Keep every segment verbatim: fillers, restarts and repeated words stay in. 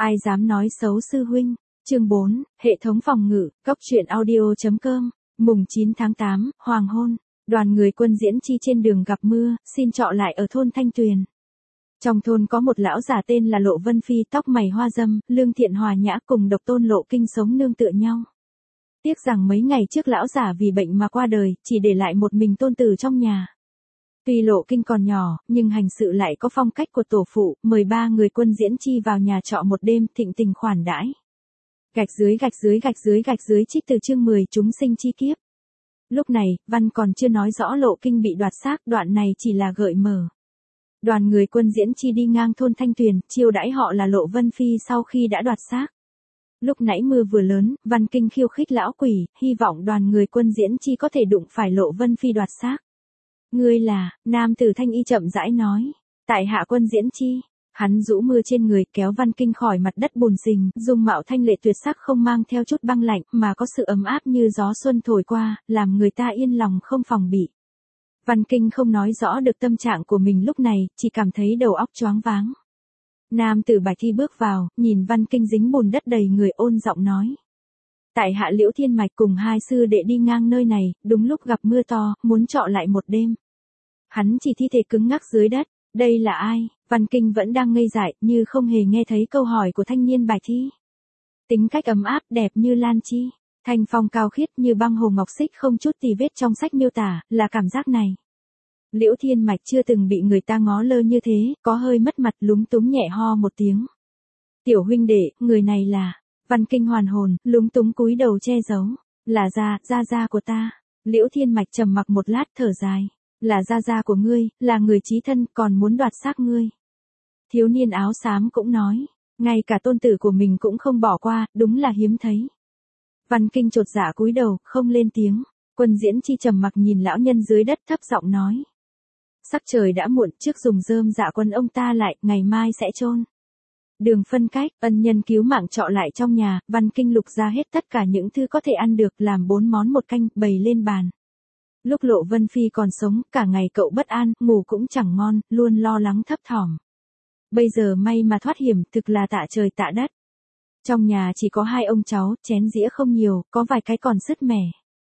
Ai dám nói xấu sư huynh? Chương bốn, hệ thống phòng ngự, góc truyện audio.com, mùng chín tháng tám, hoàng hôn, đoàn người quân diễn chi trên đường gặp mưa, xin trọ lại ở thôn Thanh Tuyền. Trong thôn có một lão già tên là Lộ Vân Phi, tóc mày hoa dâm, lương thiện hòa nhã, cùng độc tôn Lộ Kinh sống nương tựa nhau. Tiếc rằng mấy ngày trước lão già vì bệnh mà qua đời, chỉ để lại một mình tôn tử trong nhà. Tuy Lộ Kinh còn nhỏ, nhưng hành sự lại có phong cách của tổ phụ, mời ba người quân diễn chi vào nhà trọ một đêm, thịnh tình khoản đãi. Gạch dưới gạch dưới gạch dưới gạch dưới trích từ chương mười chúng sinh chi kiếp. Lúc này, văn còn chưa nói rõ Lộ Kinh bị đoạt xác, đoạn này chỉ là gợi mở. Đoàn người quân diễn chi đi ngang thôn Thanh Tuyền, chiêu đãi họ là Lộ Vân Phi sau khi đã đoạt xác. Lúc nãy mưa vừa lớn, Văn Kinh khiêu khích lão quỷ, hy vọng đoàn người quân diễn chi có thể đụng phải Lộ Vân Phi đoạt xác. Ngươi là, nam tử thanh y chậm rãi nói, tại hạ quân diễn chi. Hắn rũ mưa trên người, kéo Văn Kinh khỏi mặt đất bùn xình, dung mạo thanh lệ tuyệt sắc không mang theo chút băng lạnh, mà có sự ấm áp như gió xuân thổi qua, làm người ta yên lòng không phòng bị. Văn Kinh không nói rõ được tâm trạng của mình lúc này, chỉ cảm thấy đầu óc choáng váng. Nam tử Bạch Thi bước vào, nhìn Văn Kinh dính bùn đất đầy người, ôn giọng nói. Tại hạ Liễu Thiên Mạch cùng hai sư đệ đi ngang nơi này, đúng lúc gặp mưa to, muốn trọ lại một đêm. Hắn chỉ thi thể cứng ngắc dưới đất. Đây là ai? Văn Kinh vẫn đang ngây dại, như không hề nghe thấy câu hỏi của thanh niên Bạch Thi. Tính cách ấm áp, đẹp như lan chi. Thanh phong cao khiết như băng hồ ngọc xích, không chút tì vết trong sách miêu tả, là cảm giác này. Liễu Thiên Mạch chưa từng bị người ta ngó lơ như thế, có hơi mất mặt, lúng túng nhẹ ho một tiếng. Tiểu huynh đệ, người này là... Văn Kinh hoàn hồn, lúng túng cúi đầu che giấu. Là gia, gia gia của ta. Liễu Thiên Mạch trầm mặc một lát, thở dài. Là gia gia của ngươi, là người chí thân, còn muốn đoạt xác ngươi. Thiếu niên áo xám cũng nói, ngay cả tôn tử của mình cũng không bỏ qua, đúng là hiếm thấy. Văn Kinh chột dạ cúi đầu, không lên tiếng. Quân diễn chi trầm mặc nhìn lão nhân dưới đất, thấp giọng nói. Sắc trời đã muộn, trước dùng rơm dạ quân ông ta lại, ngày mai sẽ chôn. Đường phân cách, ân nhân cứu mạng trọ lại trong nhà, Văn Kinh lục ra hết tất cả những thứ có thể ăn được, làm bốn món một canh, bày lên bàn. Lúc Lộ Vân Phi còn sống, cả ngày cậu bất an, ngủ cũng chẳng ngon, luôn lo lắng thấp thỏm. Bây giờ may mà thoát hiểm, thực là tạ trời tạ đất. Trong nhà chỉ có hai ông cháu, chén dĩa không nhiều, có vài cái còn sứt mẻ.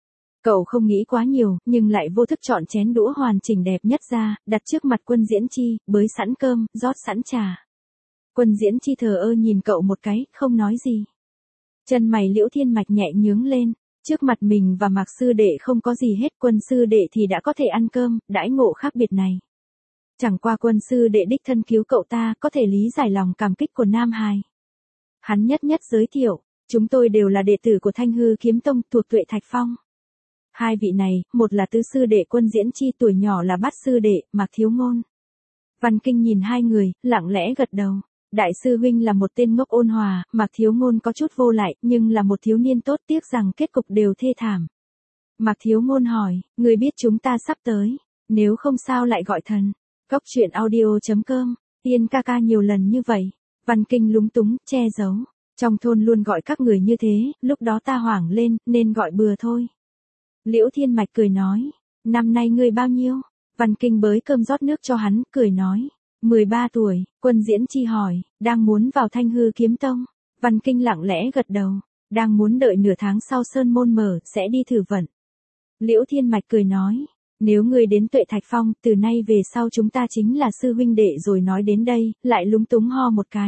Cậu không nghĩ quá nhiều, nhưng lại vô thức chọn chén đũa hoàn chỉnh đẹp nhất ra, đặt trước mặt quân diễn chi, bới sẵn cơm, rót sẵn trà. Quân diễn chi thờ ơ nhìn cậu một cái, không nói gì. Chân mày Liễu Thiên Mạch nhẹ nhướng lên. Trước mặt mình và Mạc sư đệ không có gì hết, quân sư đệ thì đã có thể ăn cơm, đãi ngộ khác biệt này. Chẳng qua quân sư đệ đích thân cứu cậu ta, có thể lý giải lòng cảm kích của Nam Hài. Hắn nhất nhất giới thiệu, chúng tôi đều là đệ tử của Thanh Hư Kiếm Tông, thuộc Tuệ Thạch Phong. Hai vị này, một là tứ sư đệ quân diễn chi, tuổi nhỏ là bát sư đệ, Mạc Thiếu Ngôn. Văn Kinh nhìn hai người, lặng lẽ gật đầu. Đại sư huynh là một tên ngốc ôn hòa, Mạc Thiếu Ngôn có chút vô lại, nhưng là một thiếu niên tốt, tiếc rằng kết cục đều thê thảm. Mạc Thiếu Ngôn hỏi, người biết chúng ta sắp tới, nếu không sao lại gọi thần. Góc truyện audio.com, Tiên ca ca nhiều lần như vậy. Văn Kinh lúng túng, che giấu. Trong thôn luôn gọi các người như thế, lúc đó ta hoảng lên, nên gọi bừa thôi. Liễu Thiên Mạch cười nói, năm nay ngươi bao nhiêu? Văn Kinh bới cơm rót nước cho hắn, cười nói. mười ba tuổi, quân diễn chi hỏi, đang muốn vào Thanh Hư Kiếm Tông. Văn Kinh lặng lẽ gật đầu, đang muốn đợi nửa tháng sau sơn môn mở, sẽ đi thử vận. Liễu Thiên Mạch cười nói, nếu ngươi đến Tuệ Thạch Phong, từ nay về sau chúng ta chính là sư huynh đệ rồi. Nói đến đây, lại lúng túng ho một cái.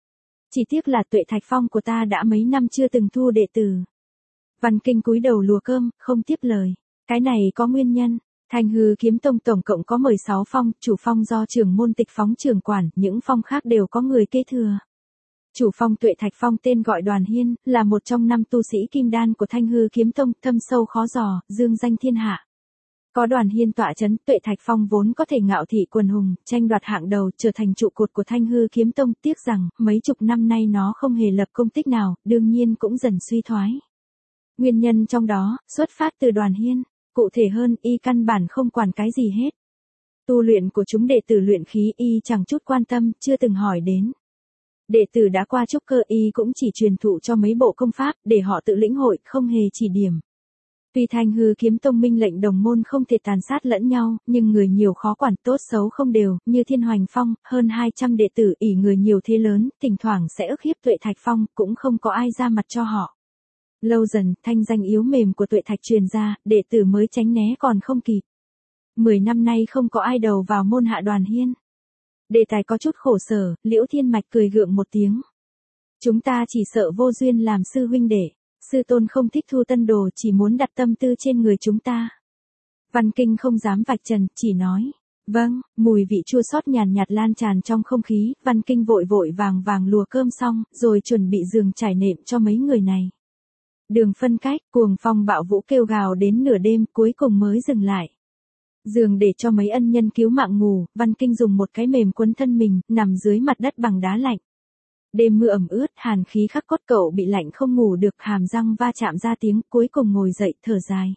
Chỉ tiếc là Tuệ Thạch Phong của ta đã mấy năm chưa từng thu đệ tử. Văn Kinh cúi đầu lùa cơm, không tiếp lời. Cái này có nguyên nhân. Thanh Hư Kiếm Tông tổng cộng có mười sáu phong, chủ phong do trưởng môn Tịch Phóng trưởng quản, những phong khác đều có người kế thừa. Chủ phong Tuệ Thạch Phong tên gọi Đoàn Hiên, là một trong năm tu sĩ kim đan của Thanh Hư Kiếm Tông, thâm sâu khó dò, dương danh thiên hạ. Có Đoàn Hiên tọa chấn, Tuệ Thạch Phong vốn có thể ngạo thị quần hùng, tranh đoạt hạng đầu, trở thành trụ cột của Thanh Hư Kiếm Tông, tiếc rằng mấy chục năm nay nó không hề lập công tích nào, đương nhiên cũng dần suy thoái. Nguyên nhân trong đó, xuất phát từ Đoàn Hiên. Cụ thể hơn, y căn bản không quản cái gì hết. Tu luyện của chúng đệ tử luyện khí y chẳng chút quan tâm, chưa từng hỏi đến. Đệ tử đã qua trúc cơ y cũng chỉ truyền thụ cho mấy bộ công pháp, để họ tự lĩnh hội, không hề chỉ điểm. Tuy Thanh Hư Kiếm Tông minh lệnh đồng môn không thể tàn sát lẫn nhau, nhưng người nhiều khó quản, tốt xấu không đều, như Thiên Hoành Phong, hơn hai trăm đệ tử ỷ người nhiều thế lớn, thỉnh thoảng sẽ ức hiếp Tuệ Thạch Phong, cũng không có ai ra mặt cho họ. Lâu dần, thanh danh yếu mềm của Tuệ Thạch truyền ra, đệ tử mới tránh né còn không kịp. Mười năm nay không có ai đầu vào môn hạ Đoàn Hiên. Đề tài có chút khổ sở, Liễu Thiên Mạch cười gượng một tiếng. Chúng ta chỉ sợ vô duyên làm sư huynh đệ. Sư tôn không thích thu tân đồ, chỉ muốn đặt tâm tư trên người chúng ta. Văn Kinh không dám vạch trần, chỉ nói. Vâng, mùi vị chua xót nhàn nhạt lan tràn trong không khí, Văn Kinh vội vội vàng vàng lùa cơm xong, rồi chuẩn bị giường trải nệm cho mấy người này. Đường phân cách, cuồng phong bạo vũ kêu gào đến nửa đêm, cuối cùng mới dừng lại. Giường để cho mấy ân nhân cứu mạng ngủ, Văn Kinh dùng một cái mềm quấn thân mình, nằm dưới mặt đất bằng đá lạnh. Đêm mưa ẩm ướt, hàn khí khắc cốt, cậu bị lạnh không ngủ được, hàm răng va chạm ra tiếng, cuối cùng ngồi dậy, thở dài.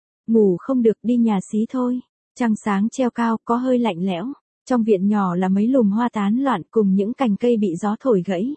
Ngủ không được, đi nhà xí thôi. Trăng sáng treo cao, có hơi lạnh lẽo. Trong viện nhỏ là mấy lùm hoa tán loạn cùng những cành cây bị gió thổi gãy.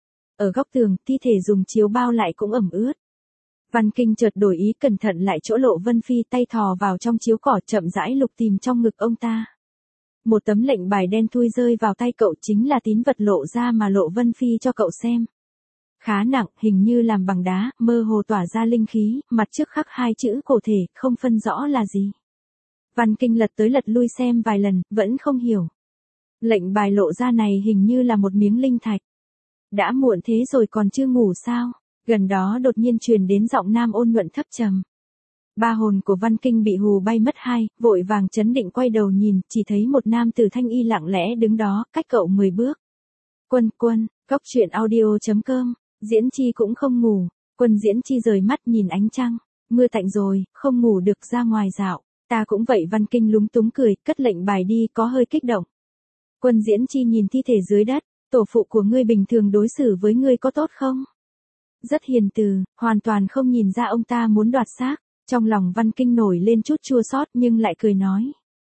Ở góc tường, thi thể dùng chiếu bao lại cũng ẩm ướt. Văn Kinh chợt đổi ý, cẩn thận lại chỗ Lộ Vân Phi, tay thò vào trong chiếu cỏ, chậm rãi lục tìm trong ngực ông ta. Một tấm lệnh bài đen thui rơi vào tay cậu, chính là tín vật lộ ra mà Lộ Vân Phi cho cậu xem. Khá nặng, hình như làm bằng đá, mơ hồ tỏa ra linh khí, mặt trước khắc hai chữ cổ thể, không phân rõ là gì. Văn Kinh lật tới lật lui xem vài lần, vẫn không hiểu. Lệnh bài lộ ra này hình như là một miếng linh thạch. Đã muộn thế rồi còn chưa ngủ sao? Gần đó đột nhiên truyền đến giọng nam ôn nhuận thấp trầm. Ba hồn của Văn Kinh bị hù bay mất hai, vội vàng chấn định quay đầu nhìn, chỉ thấy một nam tử thanh y lặng lẽ đứng đó, cách cậu mười bước. Quân, quân, góc truyện audio chấm com, Diễn Chi cũng không ngủ, Quân Diễn Chi rời mắt nhìn ánh trăng, mưa tạnh rồi, không ngủ được, ra ngoài dạo, ta cũng vậy. Văn Kinh lúng túng cười, cất lệnh bài đi, có hơi kích động. Quân Diễn Chi nhìn thi thể dưới đất, tổ phụ của ngươi bình thường đối xử với ngươi có tốt không? Rất hiền từ, hoàn toàn không nhìn ra ông ta muốn đoạt xác. Trong lòng Văn Kinh nổi lên chút chua xót nhưng lại cười nói.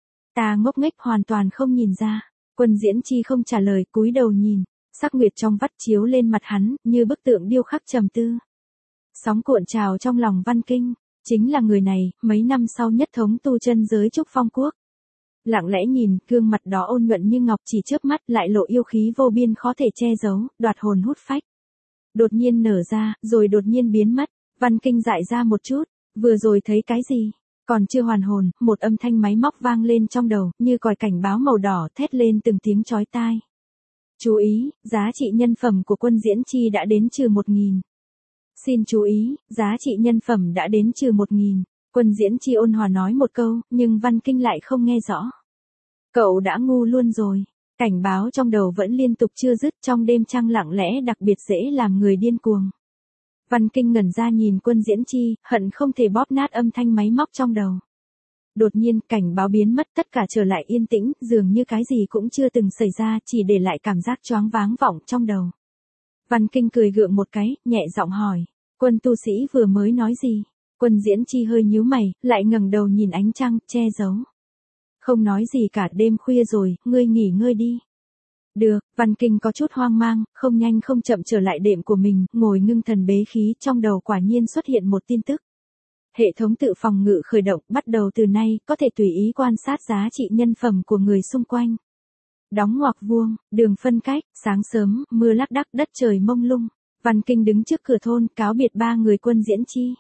Ta ngốc nghếch hoàn toàn không nhìn ra. Quân Diễn Chi không trả lời, cúi đầu nhìn. Sắc nguyệt trong vắt chiếu lên mặt hắn, như bức tượng điêu khắc trầm tư. Sóng cuộn trào trong lòng Văn Kinh. Chính là người này, mấy năm sau nhất thống tu chân giới Trúc Phong Quốc. Lặng lẽ nhìn, gương mặt đó ôn nhuận như ngọc, chỉ chớp mắt lại lộ yêu khí vô biên khó thể che giấu, đoạt hồn hút phách. Đột nhiên nở ra, rồi đột nhiên biến mất. Văn Kinh dại ra một chút. Vừa rồi thấy cái gì? Còn chưa hoàn hồn, một âm thanh máy móc vang lên trong đầu, như còi cảnh báo màu đỏ thét lên từng tiếng chói tai. Chú ý, giá trị nhân phẩm của Quân Diễn Chi đã đến trừ một nghìn. Xin chú ý, giá trị nhân phẩm đã đến trừ một nghìn. Quân Diễn Chi ôn hòa nói một câu, nhưng Văn Kinh lại không nghe rõ. Cậu đã ngu luôn rồi. Cảnh báo trong đầu vẫn liên tục chưa dứt, trong đêm trăng lặng lẽ đặc biệt dễ làm người điên cuồng. Văn Kinh ngẩn ra nhìn Quân Diễn Chi, hận không thể bóp nát âm thanh máy móc trong đầu. Đột nhiên, cảnh báo biến mất, tất cả trở lại yên tĩnh, dường như cái gì cũng chưa từng xảy ra, chỉ để lại cảm giác choáng váng vọng trong đầu. Văn Kinh cười gượng một cái, nhẹ giọng hỏi, Quân tu sĩ vừa mới nói gì? Quân Diễn Chi hơi nhíu mày, lại ngẩng đầu nhìn ánh trăng, che giấu. Không nói gì cả, đêm khuya rồi, ngươi nghỉ ngơi đi. Được, Văn Kinh có chút hoang mang, không nhanh không chậm trở lại đệm của mình, ngồi ngưng thần bế khí, trong đầu quả nhiên xuất hiện một tin tức. Hệ thống tự phòng ngự khởi động, bắt đầu từ nay, có thể tùy ý quan sát giá trị nhân phẩm của người xung quanh. Đóng ngoặc vuông, đường phân cách, sáng sớm, mưa lác đác, đất trời mông lung. Văn Kinh đứng trước cửa thôn, cáo biệt ba người Quân Diễn Chi.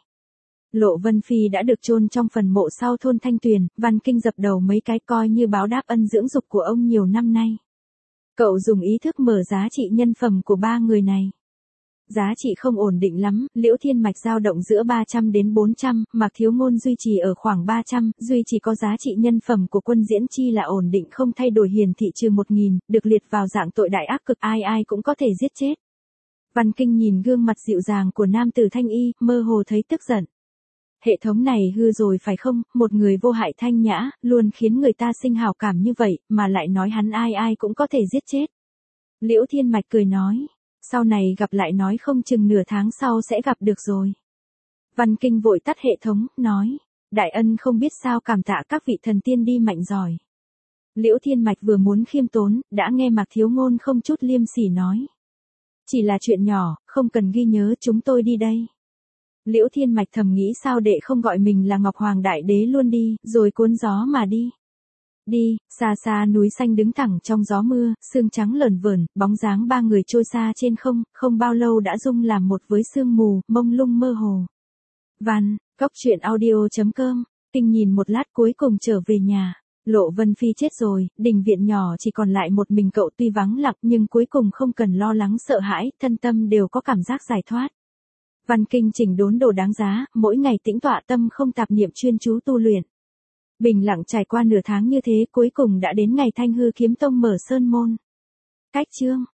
Lộ Vân Phi đã được chôn trong phần mộ sau thôn Thanh Tuyền, Văn Kinh dập đầu mấy cái coi như báo đáp ân dưỡng dục của ông nhiều năm nay. Cậu dùng ý thức mở giá trị nhân phẩm của ba người này. Giá trị không ổn định lắm, Liễu Thiên Mạch dao động giữa ba trăm đến bốn trăm, Mạc Thiếu Ngôn duy trì ở khoảng ba trăm, duy chỉ có giá trị nhân phẩm của Quân Diễn Chi là ổn định không thay đổi, hiển thị trừ một nghìn, được liệt vào dạng tội đại ác cực, ai ai cũng có thể giết chết. Văn Kinh nhìn gương mặt dịu dàng của nam tử thanh y, mơ hồ thấy tức giận. Hệ thống này hư rồi phải không, một người vô hại thanh nhã, luôn khiến người ta sinh hảo cảm như vậy, mà lại nói hắn ai ai cũng có thể giết chết. Liễu Thiên Mạch cười nói, sau này gặp lại nói không chừng nửa tháng sau sẽ gặp được rồi. Văn Kinh vội tắt hệ thống, nói, đại ân không biết sao cảm tạ các vị thần tiên đi mạnh giỏi. Liễu Thiên Mạch vừa muốn khiêm tốn, đã nghe Mạc Thiếu Ngôn không chút liêm sỉ nói. Chỉ là chuyện nhỏ, không cần ghi nhớ, chúng tôi đi đây. Liễu Thiên Mạch thầm nghĩ sao đệ không gọi mình là Ngọc Hoàng Đại Đế luôn đi, rồi cuốn gió mà đi. Đi, xa xa núi xanh đứng thẳng trong gió mưa, sương trắng lởn vởn, bóng dáng ba người trôi xa trên không, không bao lâu đã dung làm một với sương mù, mông lung mơ hồ. Văn, Cóc truyện audio chấm com, Kinh nhìn một lát cuối cùng trở về nhà. Lộ Vân Phi chết rồi, đình viện nhỏ chỉ còn lại một mình cậu, tuy vắng lặng nhưng cuối cùng không cần lo lắng sợ hãi, thân tâm đều có cảm giác giải thoát. Văn Kinh chỉnh đốn đồ đáng giá, mỗi ngày tĩnh tọa tâm không tạp niệm chuyên chú tu luyện. Bình lặng trải qua nửa tháng như thế, cuối cùng đã đến ngày Thanh Hư Kiếm Tông mở sơn môn. Cách chương